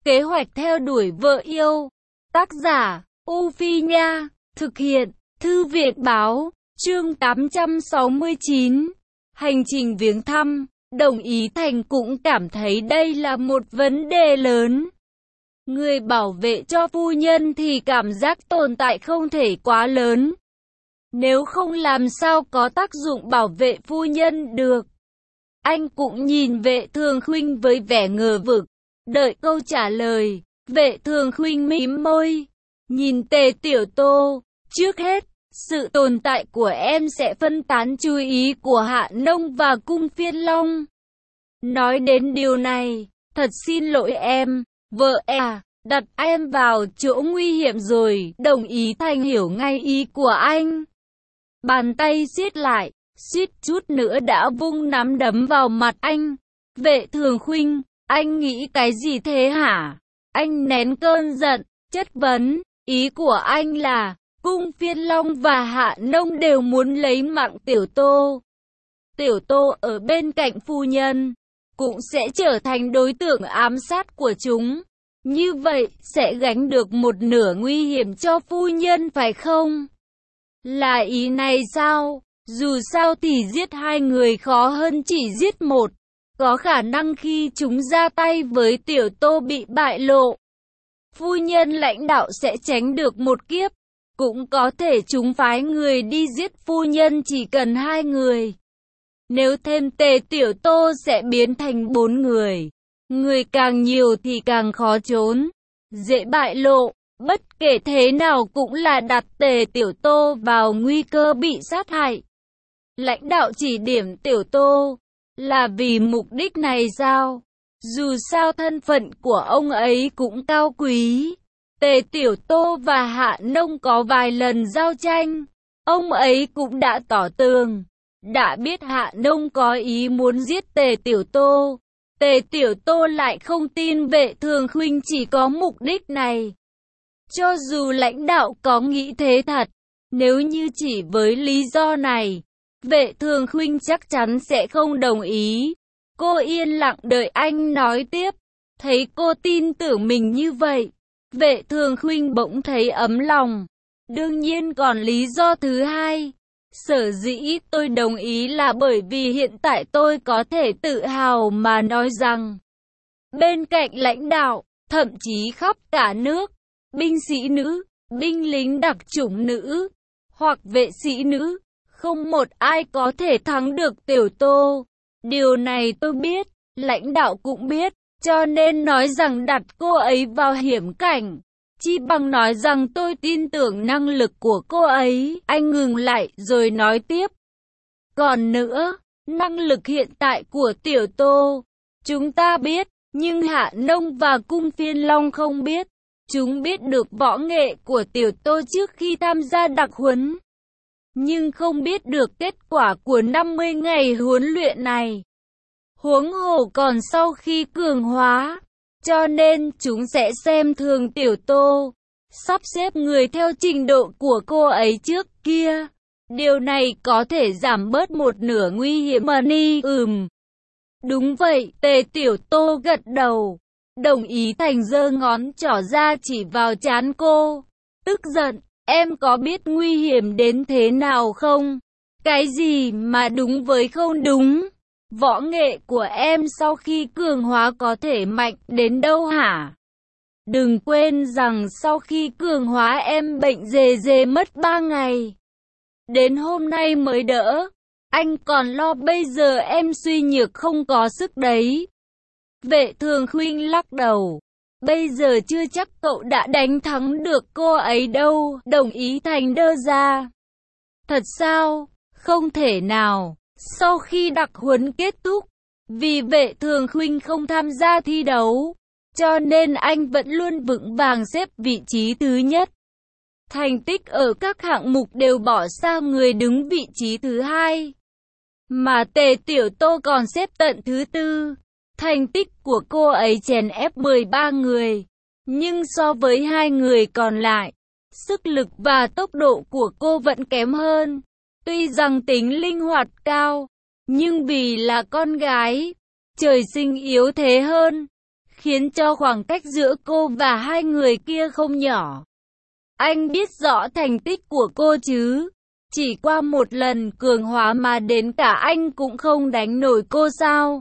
Kế hoạch theo đuổi vợ yêu. Tác giả, U Phi Nha. Thực hiện, Thư viện Báo. Chương 869. Hành trình viếng thăm. Đồng Ý Thành cũng cảm thấy đây là một vấn đề lớn. Người bảo vệ cho phu nhân thì cảm giác tồn tại không thể quá lớn. Nếu không làm sao có tác dụng bảo vệ phu nhân được. Anh cũng nhìn Vệ Thường Khuynh với vẻ ngờ vực. Đợi câu trả lời, Vệ Thường Khuynh mím môi. Nhìn Tề Tiểu Tô, trước hết, sự tồn tại của em sẽ phân tán chú ý của Hạ Nông và Cung Phiên Long. Nói đến điều này, thật xin lỗi em, vợ à, đặt em vào chỗ nguy hiểm rồi. Đồng Ý Thành hiểu ngay ý của anh. Bàn tay siết lại, suýt chút nữa đã vung nắm đấm vào mặt anh. Vệ Thường Khuynh, anh nghĩ cái gì thế hả? Anh nén cơn giận, chất vấn, ý của anh là, Cung Phiên Long và Hạ Nông đều muốn lấy mạng Tiểu Tô. Tiểu Tô ở bên cạnh phu nhân, cũng sẽ trở thành đối tượng ám sát của chúng. Như vậy, sẽ gánh được một nửa nguy hiểm cho phu nhân phải không? Là ý này sao? Dù sao thì giết hai người khó hơn chỉ giết một. Có khả năng khi chúng ra tay với Tiểu Tô bị bại lộ, phu nhân lãnh đạo sẽ tránh được một kiếp. Cũng có thể chúng phái người đi giết phu nhân chỉ cần 2 người. Nếu thêm Tề Tiểu Tô sẽ biến thành 4 người. Người càng nhiều thì càng khó trốn, dễ bại lộ. Bất kể thế nào cũng là đặt Tề Tiểu Tô vào nguy cơ bị sát hại. Lãnh đạo chỉ điểm Tiểu Tô là vì mục đích này sao? Dù sao thân phận của ông ấy cũng cao quý. Tề Tiểu Tô và Hạ Nông có vài lần giao tranh, ông ấy cũng đã tỏ tường, đã biết Hạ Nông có ý muốn giết Tề Tiểu Tô. Tề Tiểu Tô lại không tin Vệ Thường Khuynh chỉ có mục đích này. Cho dù lãnh đạo có nghĩ thế thật, nếu như chỉ với lý do này, Vệ Thường Khuynh chắc chắn sẽ không đồng ý. Cô yên lặng đợi anh nói tiếp. Thấy cô tin tưởng mình như vậy, Vệ Thường Khuynh bỗng thấy ấm lòng. Đương nhiên còn lý do thứ hai. Sở dĩ tôi đồng ý là bởi vì hiện tại tôi có thể tự hào mà nói rằng, bên cạnh lãnh đạo, thậm chí khắp cả nước, binh sĩ nữ, binh lính đặc chủng nữ, hoặc vệ sĩ nữ, không một ai có thể thắng được Tiểu Tô. Điều này tôi biết, lãnh đạo cũng biết, cho nên nói rằng đặt cô ấy vào hiểm cảnh, chi bằng nói rằng tôi tin tưởng năng lực của cô ấy. Anh ngừng lại rồi nói tiếp. Còn nữa, năng lực hiện tại của Tiểu Tô, chúng ta biết, nhưng Hạ Nông và Cung Phiên Long không biết. Chúng biết được võ nghệ của Tiểu Tô trước khi tham gia đặc huấn, nhưng không biết được kết quả của 50 ngày huấn luyện này. Huống hồ còn sau khi cường hóa, cho nên chúng sẽ xem thường Tiểu Tô, sắp xếp người theo trình độ của cô ấy trước kia. Điều này có thể giảm bớt một nửa nguy hiểm mà ni. Đúng vậy, Tề Tiểu Tô gật đầu. Đồng Ý Thành giơ ngón trỏ ra chỉ vào trán cô. Tức giận, em có biết nguy hiểm đến thế nào không? Cái gì mà đúng với không đúng? Võ nghệ của em sau khi cường hóa có thể mạnh đến đâu hả? Đừng quên rằng sau khi cường hóa em bệnh dề mất 3 ngày. Đến hôm nay mới đỡ. Anh còn lo bây giờ em suy nhược không có sức đấy. Vệ Thường Khuynh lắc đầu. Bây giờ chưa chắc cậu đã đánh thắng được cô ấy đâu. Đồng Ý Thành đơ ra. Thật sao? Không thể nào. Sau khi đặc huấn kết thúc, vì Vệ Thường Khuynh không tham gia thi đấu, cho nên anh vẫn luôn vững vàng xếp vị trí thứ nhất. Thành tích ở các hạng mục đều bỏ xa người đứng vị trí thứ hai. Mà Tề Tiểu Tô còn xếp tận thứ tư. Thành tích của cô ấy chèn ép 13 người. Nhưng so với 2 người còn lại, sức lực và tốc độ của cô vẫn kém hơn. Tuy rằng tính linh hoạt cao, nhưng vì là con gái, trời sinh yếu thế hơn. khiến cho khoảng cách giữa cô và hai người kia không nhỏ. Anh biết rõ thành tích của cô chứ. Chỉ qua một lần cường hóa mà đến cả anh cũng không đánh nổi cô sao?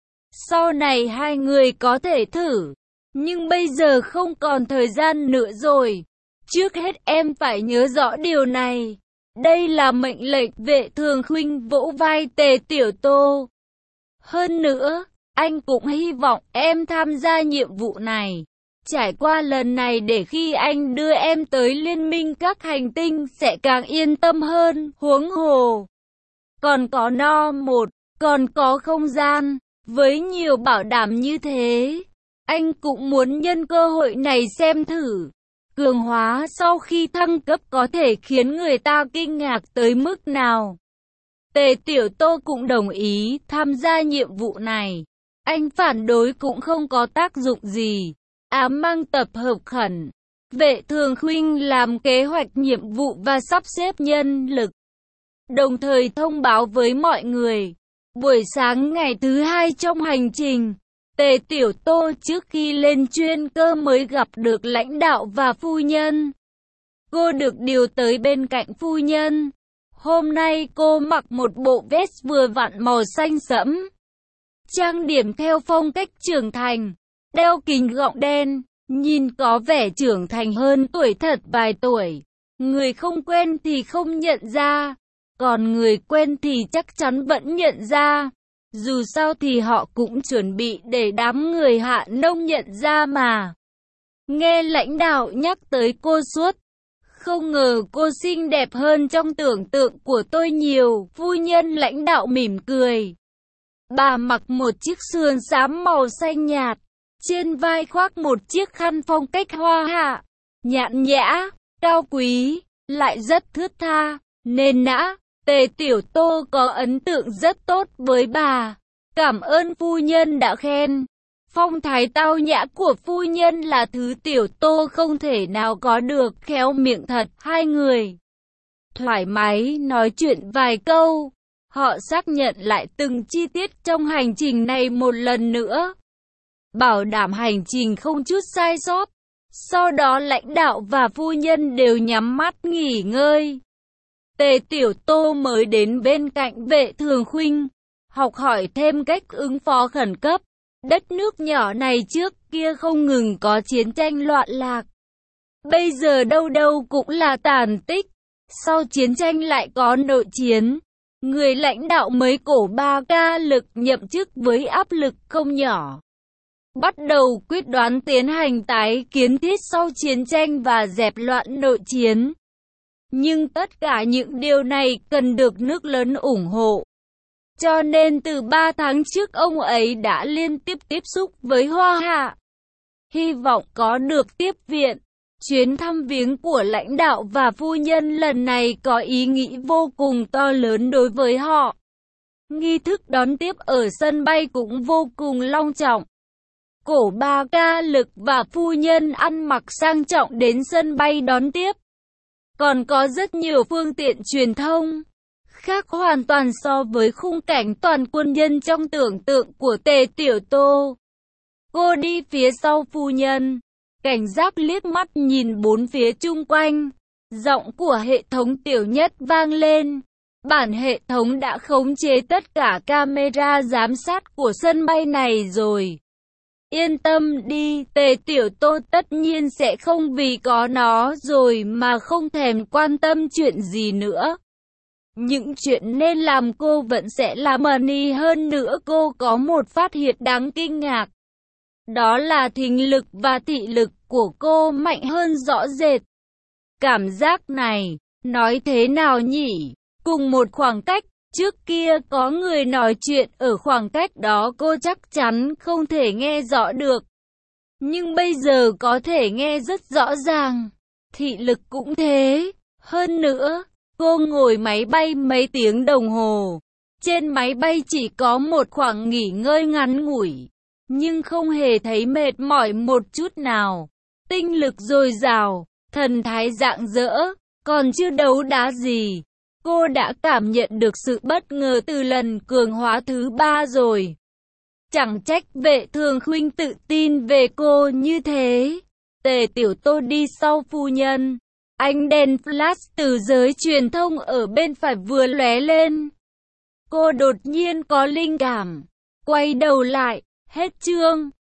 Sau này hai người có thể thử. Nhưng bây giờ không còn thời gian nữa rồi. Trước hết em phải nhớ rõ điều này. Đây là mệnh lệnh. Vệ Thường Khuynh vỗ vai Tề Tiểu Tô. Hơn nữa, anh cũng hy vọng em tham gia nhiệm vụ này. Trải qua lần này để khi anh đưa em tới liên minh các hành tinh sẽ càng yên tâm hơn. Huống hồ còn có No-1, còn có không gian. Với nhiều bảo đảm như thế, anh cũng muốn nhân cơ hội này xem thử. Cường hóa sau khi thăng cấp có thể khiến người ta kinh ngạc tới mức nào. Tề Tiểu Tô cũng đồng ý tham gia nhiệm vụ này. Anh phản đối cũng không có tác dụng gì. Ám mang tập hợp khẩn. Vệ Thường Khuynh làm kế hoạch nhiệm vụ và sắp xếp nhân lực. Đồng thời thông báo với mọi người. Buổi sáng ngày thứ hai trong hành trình, Tề Tiểu Tô trước khi lên chuyên cơ mới gặp được lãnh đạo và phu nhân. Cô được điều tới bên cạnh phu nhân. Hôm nay cô mặc một bộ vest vừa vặn màu xanh sẫm. Trang điểm theo phong cách trưởng thành. Đeo kính gọng đen, nhìn có vẻ trưởng thành hơn tuổi thật vài tuổi. Người không quen thì không nhận ra, còn người quen thì chắc chắn vẫn nhận ra. Dù sao thì họ cũng chuẩn bị để đám người Hạ Nông nhận ra mà. Nghe lãnh đạo nhắc tới cô suốt. Không ngờ cô xinh đẹp hơn trong tưởng tượng của tôi nhiều. Phu nhân lãnh đạo mỉm cười. Bà mặc một chiếc sườn xám màu xanh nhạt. Trên vai khoác một chiếc khăn phong cách hoa hạ. Nhã nhã, cao quý, lại rất thướt tha, nên nã. Tề Tiểu Tô có ấn tượng rất tốt với bà. Cảm ơn phu nhân đã khen. Phong thái tao nhã của phu nhân là thứ Tiểu Tô không thể nào có được. Khéo miệng thật. Hai người thoải mái nói chuyện vài câu. Họ xác nhận lại từng chi tiết trong hành trình này một lần nữa. Bảo đảm hành trình không chút sai sót. Sau đó lãnh đạo và phu nhân đều nhắm mắt nghỉ ngơi. Tề Tiểu Tô mới đến bên cạnh Vệ Thường Khuynh, học hỏi thêm cách ứng phó khẩn cấp. Đất nước nhỏ này trước kia không ngừng có chiến tranh loạn lạc. Bây giờ đâu đâu cũng là tàn tích. Sau chiến tranh lại có nội chiến. Người lãnh đạo mới cổ Ba Ca Lực nhậm chức với áp lực không nhỏ. Bắt đầu quyết đoán tiến hành tái kiến thiết sau chiến tranh và dẹp loạn nội chiến. Nhưng tất cả những điều này cần được nước lớn ủng hộ. Cho nên từ 3 tháng trước ông ấy đã liên tiếp tiếp xúc với Hoa Hạ. Hy vọng có được tiếp viện. Chuyến thăm viếng của lãnh đạo và phu nhân lần này có ý nghĩa vô cùng to lớn đối với họ. Nghi thức đón tiếp ở sân bay cũng vô cùng long trọng. Cổ Ba Ca Lực và phu nhân ăn mặc sang trọng đến sân bay đón tiếp. Còn có rất nhiều phương tiện truyền thông, khác hoàn toàn so với khung cảnh toàn quân nhân trong tưởng tượng của Tề Tiểu Tô. Cô đi phía sau phu nhân, cảnh giác liếc mắt nhìn bốn phía chung quanh. Giọng của hệ thống Tiểu Nhất vang lên. Bản hệ thống đã khống chế tất cả camera giám sát của sân bay này rồi. Yên tâm đi, Tề Tiểu Tô tất nhiên sẽ không vì có nó rồi mà không thèm quan tâm chuyện gì nữa. Những chuyện nên làm cô vẫn sẽ làm. Hơn nữa cô có một phát hiện đáng kinh ngạc. Đó là thính lực và thị lực của cô mạnh hơn rõ rệt. Cảm giác này, nói thế nào nhỉ? Cùng một khoảng cách, trước kia có người nói chuyện ở khoảng cách đó cô chắc chắn không thể nghe rõ được. Nhưng bây giờ có thể nghe rất rõ ràng. Thị lực cũng thế. Hơn nữa, cô ngồi máy bay mấy tiếng đồng hồ. Trên máy bay chỉ có một khoảng nghỉ ngơi ngắn ngủi. Nhưng không hề thấy mệt mỏi một chút nào. Tinh lực dồi dào, thần thái rạng rỡ, còn chưa đấu đá gì. Cô đã cảm nhận được sự bất ngờ từ lần cường hóa thứ 3 rồi. Chẳng trách Vệ Thường Khuynh tự tin về cô như thế. Tề Tiểu Tô đi sau phu nhân. Ánh đèn flash từ giới truyền thông ở bên phải vừa lóe lên. Cô đột nhiên có linh cảm. Quay đầu lại. Hết chương.